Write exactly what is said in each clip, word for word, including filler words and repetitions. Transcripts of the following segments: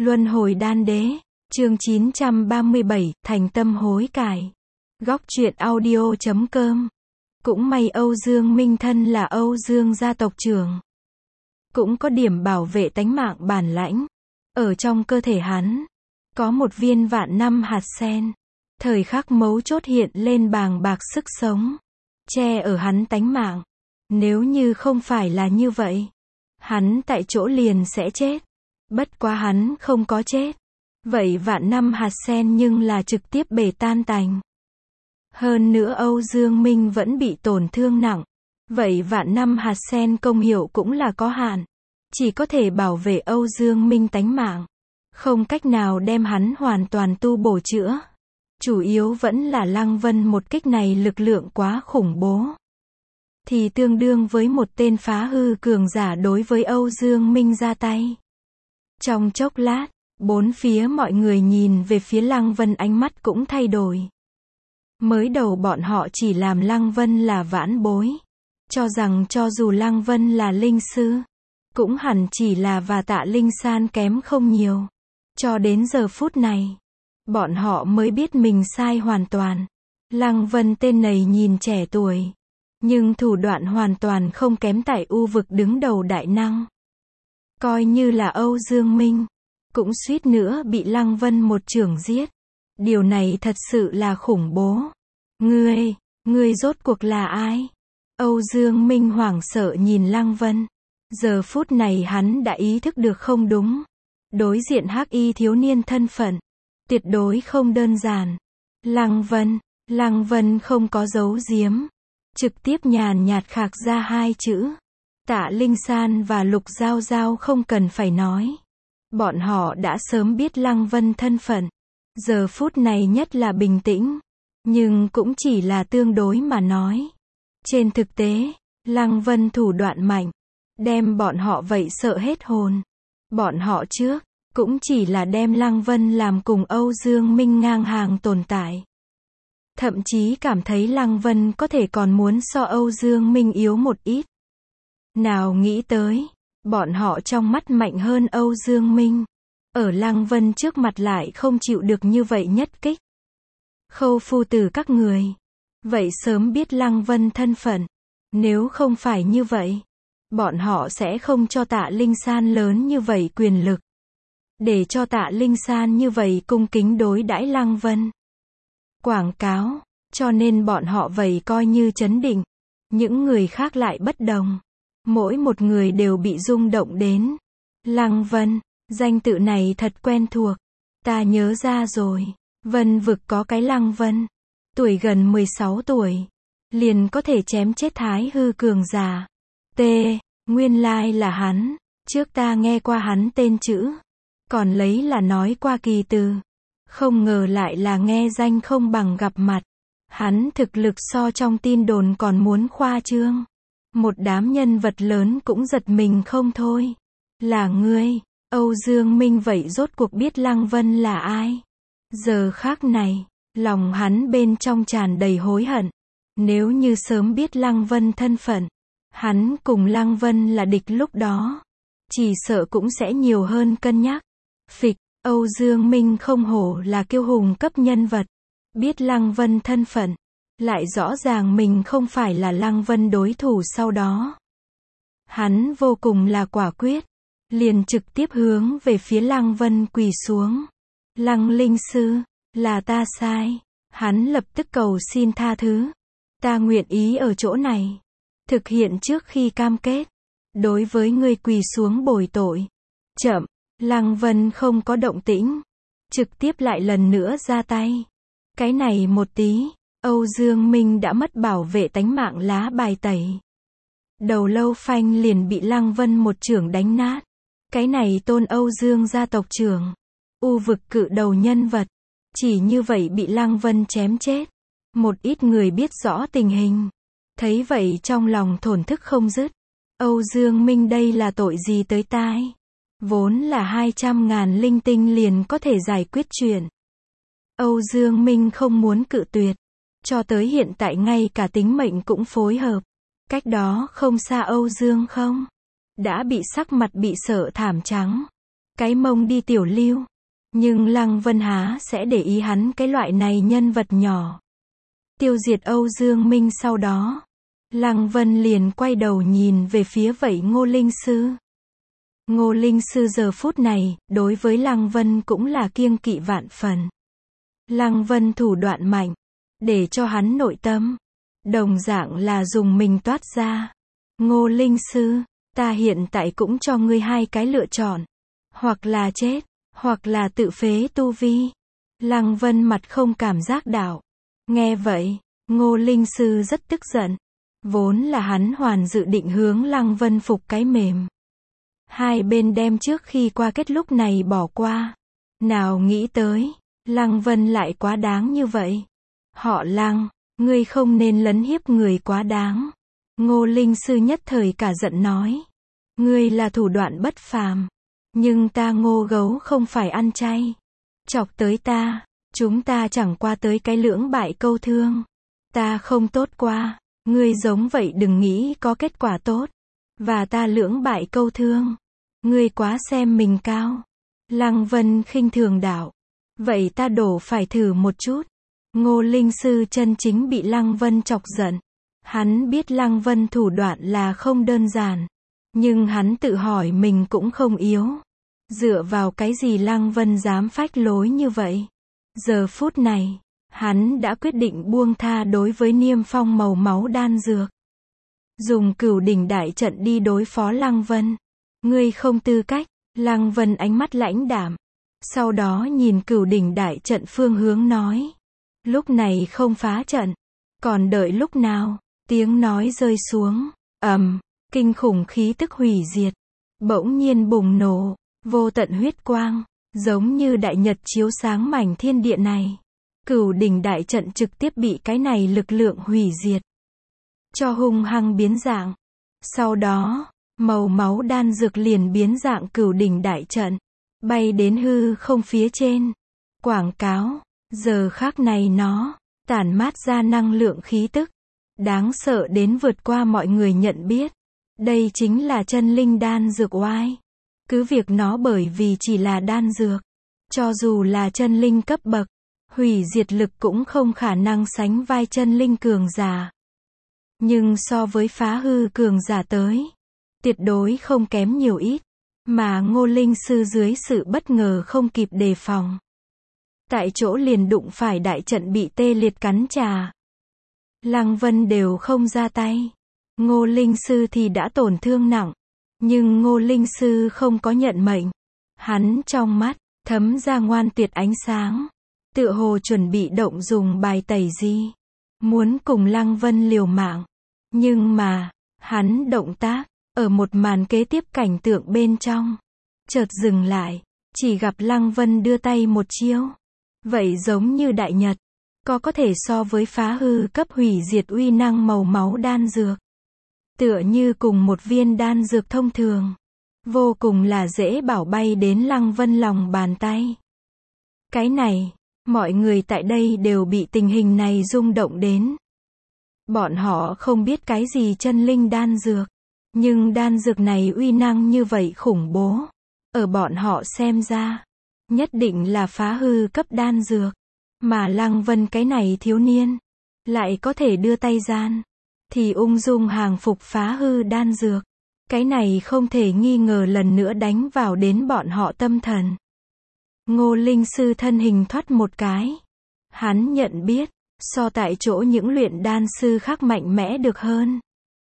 Luân hồi đan đế, chương chín trăm ba mươi bảy, thành tâm hối cải. Góc truyện audio chấm com. Cũng may Âu Dương Minh thân là Âu Dương gia tộc trưởng. Cũng có điểm bảo vệ tánh mạng bản lãnh. Ở trong cơ thể hắn, có một viên vạn năm hạt sen. Thời khắc mấu chốt hiện lên bàng bạc sức sống. Che ở hắn tánh mạng. Nếu như không phải là như vậy, hắn tại chỗ liền sẽ chết. Bất quá hắn không có chết. Vậy vạn năm hạt sen nhưng là trực tiếp bể tan tành. Hơn nữa Âu Dương Minh vẫn bị tổn thương nặng. Vậy vạn năm hạt sen công hiệu cũng là có hạn. Chỉ có thể bảo vệ Âu Dương Minh tánh mạng. Không cách nào đem hắn hoàn toàn tu bổ chữa. Chủ yếu vẫn là Lăng Vân một kích này lực lượng quá khủng bố. Thì tương đương với một tên phá hư cường giả đối với Âu Dương Minh ra tay. Trong chốc lát, bốn phía mọi người nhìn về phía Lăng Vân ánh mắt cũng thay đổi. Mới đầu bọn họ chỉ làm Lăng Vân là vãn bối. Cho rằng cho dù Lăng Vân là linh sư, cũng hẳn chỉ là và Tạ Linh San kém không nhiều. Cho đến giờ phút này, bọn họ mới biết mình sai hoàn toàn. Lăng Vân tên này nhìn trẻ tuổi, nhưng thủ đoạn hoàn toàn không kém tại U vực đứng đầu đại năng. Coi như là Âu Dương Minh, cũng suýt nữa bị Lăng Vân một chưởng giết. Điều này thật sự là khủng bố. Ngươi, ngươi rốt cuộc là ai? Âu Dương Minh hoảng sợ nhìn Lăng Vân. Giờ phút này hắn đã ý thức được không đúng. Đối diện hắc y thiếu niên thân phận, tuyệt đối không đơn giản. Lăng Vân, Lăng Vân không có giấu giếm. Trực tiếp nhàn nhạt khạc ra hai chữ. Tạ Linh San và Lục Giao Giao không cần phải nói. Bọn họ đã sớm biết Lăng Vân thân phận. Giờ phút này nhất là bình tĩnh. Nhưng cũng chỉ là tương đối mà nói. Trên thực tế, Lăng Vân thủ đoạn mạnh. Đem bọn họ vậy sợ hết hồn. Bọn họ trước, cũng chỉ là đem Lăng Vân làm cùng Âu Dương Minh ngang hàng tồn tại. Thậm chí cảm thấy Lăng Vân có thể còn muốn so Âu Dương Minh yếu một ít. Nào nghĩ tới, bọn họ trong mắt mạnh hơn Âu Dương Minh. Ở Lăng Vân trước mặt lại không chịu được như vậy nhất kích. Khâu phu tử các người. Vậy sớm biết Lăng Vân thân phận. Nếu không phải như vậy, bọn họ sẽ không cho Tạ Linh San lớn như vậy quyền lực. Để cho Tạ Linh San như vậy cung kính đối đãi Lăng Vân. Quảng cáo, cho nên bọn họ vậy coi như chấn định. Những người khác lại bất đồng. Mỗi một người đều bị rung động đến. Lăng Vân, danh tự này thật quen thuộc. Ta nhớ ra rồi. Vân vực có cái Lăng Vân. Tuổi gần mười sáu tuổi. Liền có thể chém chết thái hư cường giả. T. Nguyên lai là hắn. Trước ta nghe qua hắn tên chữ. Còn lấy là nói qua kỳ từ. Không ngờ lại là nghe danh không bằng gặp mặt. Hắn thực lực so trong tin đồn còn muốn khoa trương. Một đám nhân vật lớn cũng giật mình không thôi. Là ngươi, Âu Dương Minh vậy rốt cuộc biết Lăng Vân là ai? Giờ khác này, lòng hắn bên trong tràn đầy hối hận. Nếu như sớm biết Lăng Vân thân phận, hắn cùng Lăng Vân là địch lúc đó. Chỉ sợ cũng sẽ nhiều hơn cân nhắc. Phịch, Âu Dương Minh không hổ là kiêu hùng cấp nhân vật. Biết Lăng Vân thân phận. Lại rõ ràng mình không phải là Lăng Vân đối thủ sau đó. Hắn vô cùng là quả quyết. Liền trực tiếp hướng về phía Lăng Vân quỳ xuống. Lăng linh sư, là ta sai. Hắn lập tức cầu xin tha thứ. Ta nguyện ý ở chỗ này. Thực hiện trước khi cam kết. Đối với ngươi quỳ xuống bồi tội. Chậm, Lăng Vân không có động tĩnh. Trực tiếp lại lần nữa ra tay. Cái này một tí. Âu Dương Minh đã mất bảo vệ tánh mạng lá bài tẩy. Đầu lâu phanh liền bị Lăng Vân một chưởng đánh nát. Cái này tôn Âu Dương gia tộc trưởng. U vực cự đầu nhân vật. Chỉ như vậy bị Lăng Vân chém chết. Một ít người biết rõ tình hình. Thấy vậy trong lòng thổn thức không dứt. Âu Dương Minh đây là tội gì tới tai. Vốn là hai trăm ngàn linh tinh liền có thể giải quyết chuyện. Âu Dương Minh không muốn cự tuyệt. Cho tới hiện tại ngay cả tính mệnh cũng phối hợp. Cách đó không xa Âu Dương không? Đã bị sắc mặt bị sợ thảm trắng. cái mông đi tiểu lưu. Nhưng Lăng Vân há sẽ để ý hắn cái loại này nhân vật nhỏ. Tiêu diệt Âu Dương Minh sau đó, Lăng Vân liền quay đầu nhìn về phía vậy Ngô Linh Sư. Ngô Linh Sư giờ phút này, đối với Lăng Vân cũng là kiêng kỵ vạn phần. Lăng Vân thủ đoạn mạnh, để cho hắn nội tâm, đồng dạng là dùng mình toát ra. Ngô Linh Sư, ta hiện tại cũng cho ngươi hai cái lựa chọn. Hoặc là chết, hoặc là tự phế tu vi. Lăng Vân mặt không cảm giác đạo. Nghe vậy, Ngô Linh Sư rất tức giận. Vốn là hắn hoàn dự định hướng Lăng Vân phục cái mềm. Hai bên đem trước khi qua kết lúc này bỏ qua. Nào nghĩ tới, Lăng Vân lại quá đáng như vậy. Họ Lăng, ngươi không nên lấn hiếp người quá đáng. Ngô Linh Sư nhất thời cả giận nói. Ngươi là thủ đoạn bất phàm. Nhưng ta Ngô Gấu không phải ăn chay. Chọc tới ta, chúng ta chẳng qua tới cái lưỡng bại câu thương. Ta không tốt qua, ngươi giống vậy đừng nghĩ có kết quả tốt. Và ta lưỡng bại câu thương. Ngươi quá xem mình cao. Lăng Vân khinh thường đạo. Vậy ta đổ phải thử một chút. Ngô Linh Sư chân chính bị Lăng Vân chọc giận. Hắn biết Lăng Vân thủ đoạn là không đơn giản. Nhưng hắn tự hỏi mình cũng không yếu. Dựa vào cái gì Lăng Vân dám phách lối như vậy? Giờ phút này, hắn đã quyết định buông tha đối với Niêm Phong màu máu đan dược. Dùng Cửu Đỉnh đại trận đi đối phó Lăng Vân. Ngươi không tư cách. Lăng Vân ánh mắt lãnh đạm. Sau đó nhìn Cửu Đỉnh đại trận phương hướng nói. Lúc này không phá trận. Còn đợi lúc nào? Tiếng nói rơi xuống. Ầm, kinh khủng khí tức hủy diệt. Bỗng nhiên bùng nổ. Vô tận huyết quang. Giống như đại nhật chiếu sáng mảnh thiên địa này. Cửu Đỉnh đại trận trực tiếp bị cái này lực lượng hủy diệt. Cho hung hăng biến dạng. Sau đó, màu máu đan dược liền biến dạng Cửu Đỉnh đại trận. Bay đến hư không phía trên. Quảng cáo. Giờ khắc này nó, tản mát ra năng lượng khí tức. Đáng sợ đến vượt qua mọi người nhận biết. Đây chính là chân linh đan dược oai. Cứ việc nó bởi vì chỉ là đan dược. Cho dù là chân linh cấp bậc, hủy diệt lực cũng không khả năng sánh vai chân linh cường giả. Nhưng so với phá hư cường giả tới, tuyệt đối không kém nhiều ít. Mà Ngô Linh Sư dưới sự bất ngờ không kịp đề phòng. Tại chỗ liền đụng phải đại trận bị tê liệt cắn trả. Lăng Vân đều không ra tay. Ngô Linh Sư thì đã tổn thương nặng. Nhưng Ngô Linh Sư không có nhận mệnh. Hắn trong mắt, thấm ra ngoan tuyệt ánh sáng. Tựa hồ chuẩn bị động dùng bài tẩy di. Muốn cùng Lăng Vân liều mạng. Nhưng mà, hắn động tác, ở một màn kế tiếp cảnh tượng bên trong. Chợt dừng lại, chỉ gặp Lăng Vân đưa tay một chiêu. Vậy giống như đại nhật, có có thể so với phá hư cấp hủy diệt uy năng màu máu đan dược. Tựa như cùng một viên đan dược thông thường. Vô cùng là dễ bảo bay đến Lăng Vân lòng bàn tay. Cái này, mọi người tại đây đều bị tình hình này rung động đến. Bọn họ không biết cái gì chân linh đan dược. Nhưng đan dược này uy năng như vậy khủng bố. Ở bọn họ xem ra, nhất định là phá hư cấp đan dược. Mà Lăng Vân cái này thiếu niên, lại có thể đưa tay gian. Thì ung dung hàng phục phá hư đan dược. Cái này không thể nghi ngờ lần nữa đánh vào đến bọn họ tâm thần. Ngô Linh Sư thân hình thoát một cái. Hắn nhận biết, so tại chỗ những luyện đan sư khác mạnh mẽ được hơn.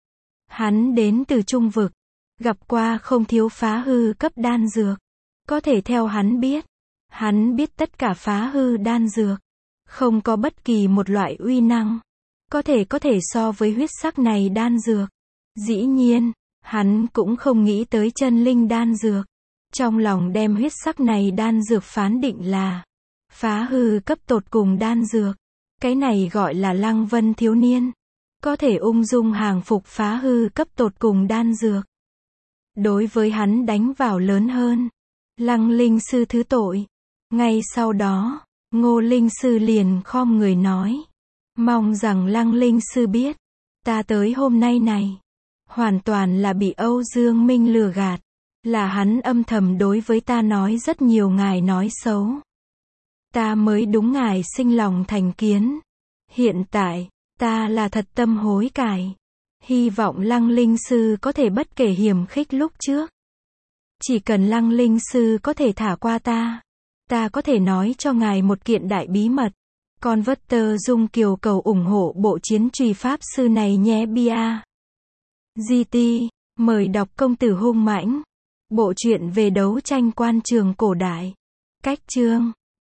Hắn đến từ trung vực, gặp qua không thiếu phá hư cấp đan dược. Có thể theo hắn biết, hắn biết tất cả phá hư đan dược. Không có bất kỳ một loại uy năng. Có thể có thể so với huyết sắc này đan dược. Dĩ nhiên, hắn cũng không nghĩ tới chân linh đan dược. Trong lòng đem huyết sắc này đan dược phán định là phá hư cấp tột cùng đan dược. Cái này gọi là Lăng Vân thiếu niên. Có thể ung dung hàng phục phá hư cấp tột cùng đan dược. Đối với hắn đánh vào lớn hơn. Lăng Linh Sư thứ tội. Ngay sau đó, Ngô Linh Sư liền khom người nói. Mong rằng Lăng Linh Sư biết. Ta tới hôm nay này. Hoàn toàn là bị Âu Dương Minh lừa gạt. Là hắn âm thầm đối với ta nói rất nhiều ngài nói xấu. Ta mới đúng ngài sinh lòng thành kiến. Hiện tại, ta là thật tâm hối cải. Hy vọng Lăng Linh Sư có thể bất kể hiểm khích lúc trước. Chỉ cần Lăng Linh Sư có thể thả qua ta, ta có thể nói cho ngài một kiện đại bí mật. Con vất tơ Dung Kiều cầu ủng hộ bộ chiến truy pháp sư này nhé bia. giê tê, mời đọc Công tử hung mãnh. Bộ truyện về đấu tranh quan trường cổ đại. Cách chương